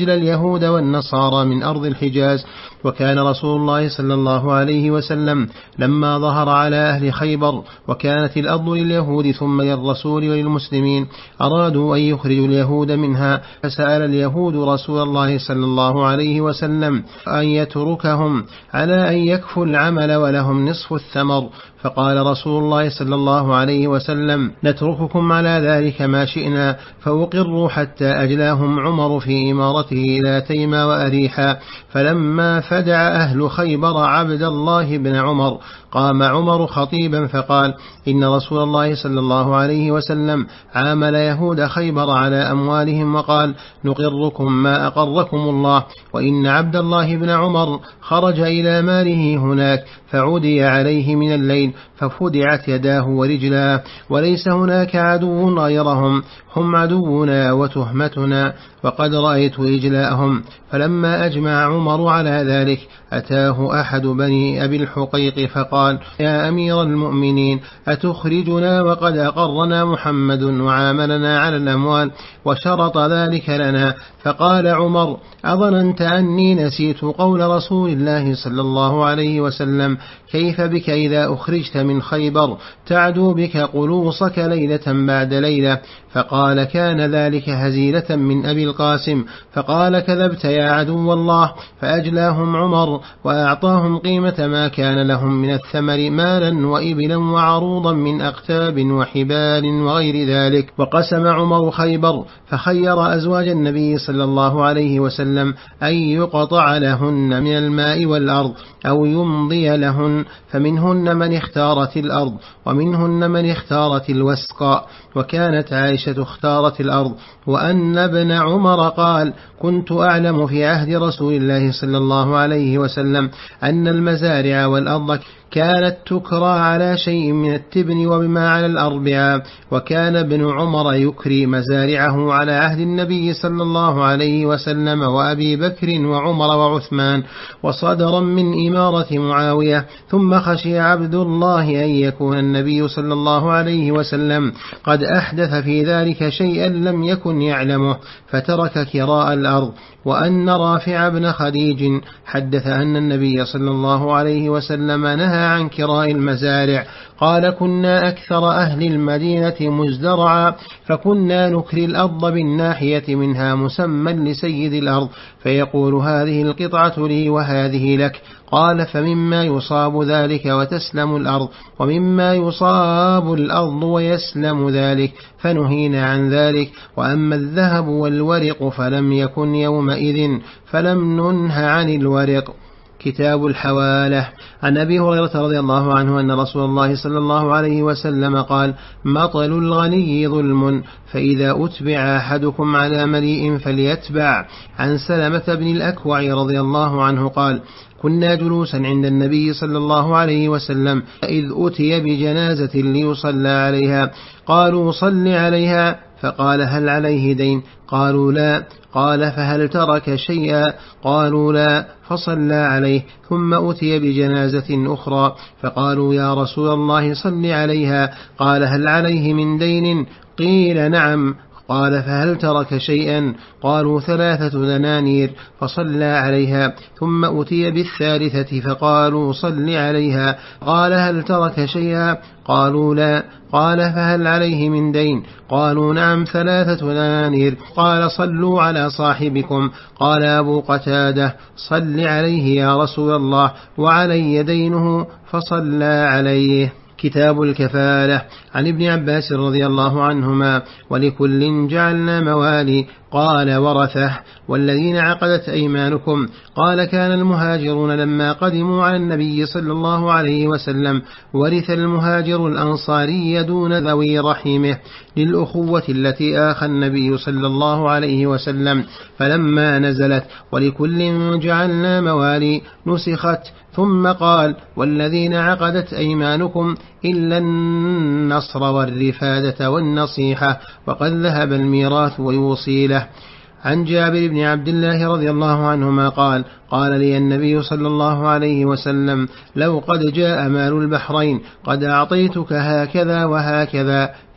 أجل اليهود والنصارى من أرض الحجاز. وكان رسول الله صلى الله عليه وسلم لما ظهر على أهل خيبر وكانت الأرض لليهود ثم للرسول وللمسلمين أرادوا أن يخرجوا اليهود منها، فسأل اليهود رسول الله صلى الله عليه وسلم أن يتركهم على أن يكفوا العمل ولهم نصف الثمر، فقال رسول الله صلى الله عليه وسلم نترككم على ذلك ما شئنا، فأقروا حتى أجلاهم عمر في إمارته إلى تيما وأريحا. فلما فدع أهل خيبر عبد الله بن عمر قام عمر خطيبا فقال إن رسول الله صلى الله عليه وسلم عامل يهود خيبر على أموالهم وقال نقركم ما أقركم الله، وإن عبد الله بن عمر خرج إلى ماله هناك فعدي عليه من الليل ففدعت يداه ورجلاه، وليس هناك عدو غيرهم، هم عدونا وتهمتنا، وقد رأيت إجلاءهم. فلما أجمع عمر على ذلك أتاه أحد بني أبي الحقيق فقال يا أمير المؤمنين أتخرجنا وقد أقرنا محمد وعاملنا على الأموال وشرط ذلك لنا؟ فقال عمر أظننت أني نسيت قول رسول الله صلى الله عليه وسلم كيف بك إذا أخرجت من خيبر تعدو بك قلوصك ليلة بعد ليلة؟ فقال كان ذلك هزيلة من أبي القاسم. فقال كذبت يا عدو الله. فأجلاهم عمر وأعطاهم قيمة ما كان لهم من الثمر مالا وإبلا وعروضا من أقتاب وحبال وغير ذلك. وقسم عمر خيبر فخير أزواج النبي صلى الله عليه وسلم أن يقطع لهن من الماء والأرض أو يمضي لهن، فمنهن من اختارت الأرض ومنهن من اختارت الوسق، وكانت عائشة اختارت الأرض. وأن ابن عمر قال كنت أعلم في عهد رسول الله صلى الله عليه وسلم أن المزارع والأرض كانت تكرى على شيء من التبن وبما على الأربعاء، وكان ابن عمر يكري مزارعه على عهد النبي صلى الله عليه وسلم وأبي بكر وعمر وعثمان، وصدرا من إمارة معاوية. ثم خشي عبد الله أن يكون النبي صلى الله عليه وسلم قد أحدث في ذلك شيئا لم يكن يعلمه فترك كراء الأرض. وأن رافع بن خديج حدث أن النبي صلى الله عليه وسلم نهى عن كراء المزارع، قال كنا أكثر أهل المدينة مزدرعا فكنا نكري الأرض بالناحية منها مسمى لسيد الأرض فيقول هذه القطعة لي وهذه لك، قال فمما يصاب ذلك وتسلم الأرض ومما يصاب الأرض ويسلم ذلك، فنهينا عن ذلك. وأما الذهب والورق فلم يكن يومئذ فلم ننه عن الورق. كتاب الحوالة. عن أبي هريرة رضي الله عنه أن رسول الله صلى الله عليه وسلم قال مطل الغني ظلم، فإذا أتبع أحدكم على مليء فليتبع. عن سلمة بن الأكوع رضي الله عنه قال كنا جلوسا عند النبي صلى الله عليه وسلم إذ أتي بجنازة ليصلى عليها، قالوا صل عليها، فقال هل عليه دين؟ قالوا لا. قال فهل ترك شيئا؟ قالوا لا، فصلى عليه. ثم أتي بجنازة أخرى فقالوا يا رسول الله صل عليها، قال هل عليه من دين؟ قيل نعم. قال فهل ترك شيئا؟ قالوا ثلاثة دنانير، فصلى عليها. ثم أتي بالثالثة فقالوا صل عليها، قال هل ترك شيئا؟ قالوا لا. قال فهل عليه من دين؟ قالوا نعم ثلاثة دنانير. قال صلوا على صاحبكم. قال أبو قتادة صل عليه يا رسول الله وعلي دينه، فصلى عليه. كتاب الكفالة. عن ابن عباس رضي الله عنهما ولكل جعلنا موالي قال ورثه والذين عقدت أيمانكم. قال كان المهاجرون لما قدموا على النبي صلى الله عليه وسلم ورث المهاجر الأنصاري دون ذوي رحمه للأخوة التي آخى النبي صلى الله عليه وسلم، فلما نزلت ولكل جعلنا موالي نسخت، ثم قال والذين عقدت أيمانكم إلا النصر والرفادة والنصيحة، وقد ذهب الميراث ويوصيله. عن جابر بن عبد الله رضي الله عنهما قال قال لي النبي صلى الله عليه وسلم لو قد جاء مال البحرين قد أعطيتك هكذا وهكذا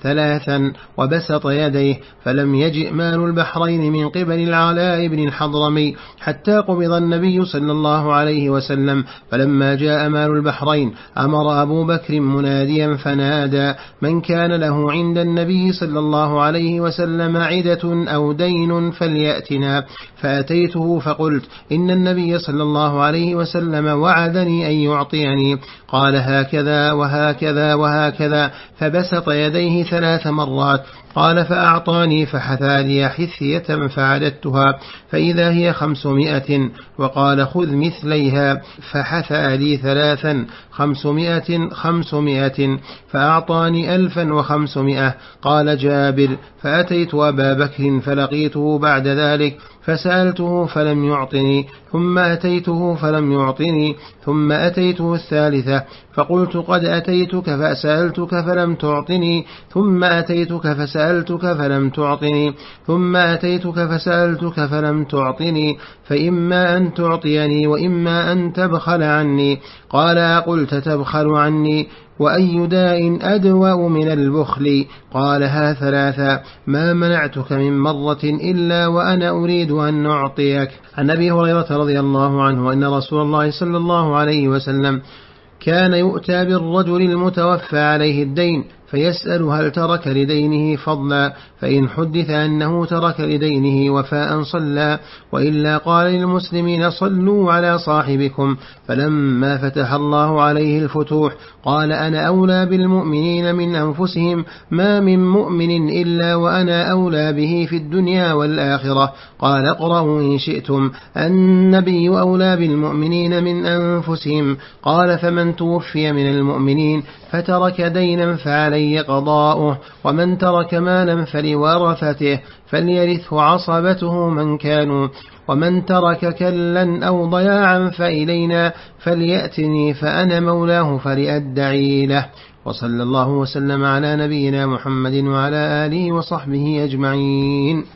ثلاثا وبسط يديه، فلم يجئ مال البحرين من قبل العلاء بن الحضرمي حتى قبض النبي صلى الله عليه وسلم. فلما جاء مال البحرين أمر أبو بكر مناديا فنادى: من كان له عند النبي صلى الله عليه وسلم عدة أو دين فليأتنا. فأتيته فقلت: إن النبي صلى الله عليه وسلم وعدني أن يعطيني. قال: هكذا وهكذا وهكذا، فبسط يديه ثلاث مرات. قال: فأعطاني فحثى لي حثية فعددتها فإذا هي خمسمائة، وقال: خذ مثليها، فحثى لي ثلاثا: خمسمائة خمسمائة، فأعطاني ألفا وخمسمائة. قال جابر: فأتيت أبا بكر فلقيته بعد ذلك فسألته فلم يعطني، ثم أتيته فلم يعطني، ثم أتيته الثالثة فقلت: قد أتيتك فسألتك فلم تعطني، ثم أتيتك فسألتك فلم تعطني، ثم أتيتك فسألتك فلم تعطني، فإما أن تعطيني وإما أن تبخل عني. قال: أقلت تبخل عني؟ وأي داء أدوأ من البخل؟ قالها ثلاثا: ما منعتك من مرة إلا وأنا أريد أن نعطيك. عن أبي هريرة رضي الله عنه أن رسول الله صلى الله عليه وسلم كان يؤتى بالرجل المتوفى عليه الدين فيسأل: هل ترك لدينه فضلا؟ فإن حدث أنه ترك لدينه وفاء صلى، وإلا قال للمسلمين: صلوا على صاحبكم. فلما فتح الله عليه الفتوح قال: أنا أولى بالمؤمنين من أنفسهم، ما من مؤمن إلا وأنا أولى به في الدنيا والآخرة. قال: اقرأوا إن شئتم: النبي أولى بالمؤمنين من أنفسهم. قال: فمن توفي من المؤمنين فترك دينا فعليه قضاؤه، ومن ترك مالا فلورثته فليرثه عصبته من كانوا، ومن ترك كلا أو ضياعا فإلينا فليأتني فأنا مولاه فليأدعي له. وصلى الله وسلم على نبينا محمد وعلى آله وصحبه أجمعين.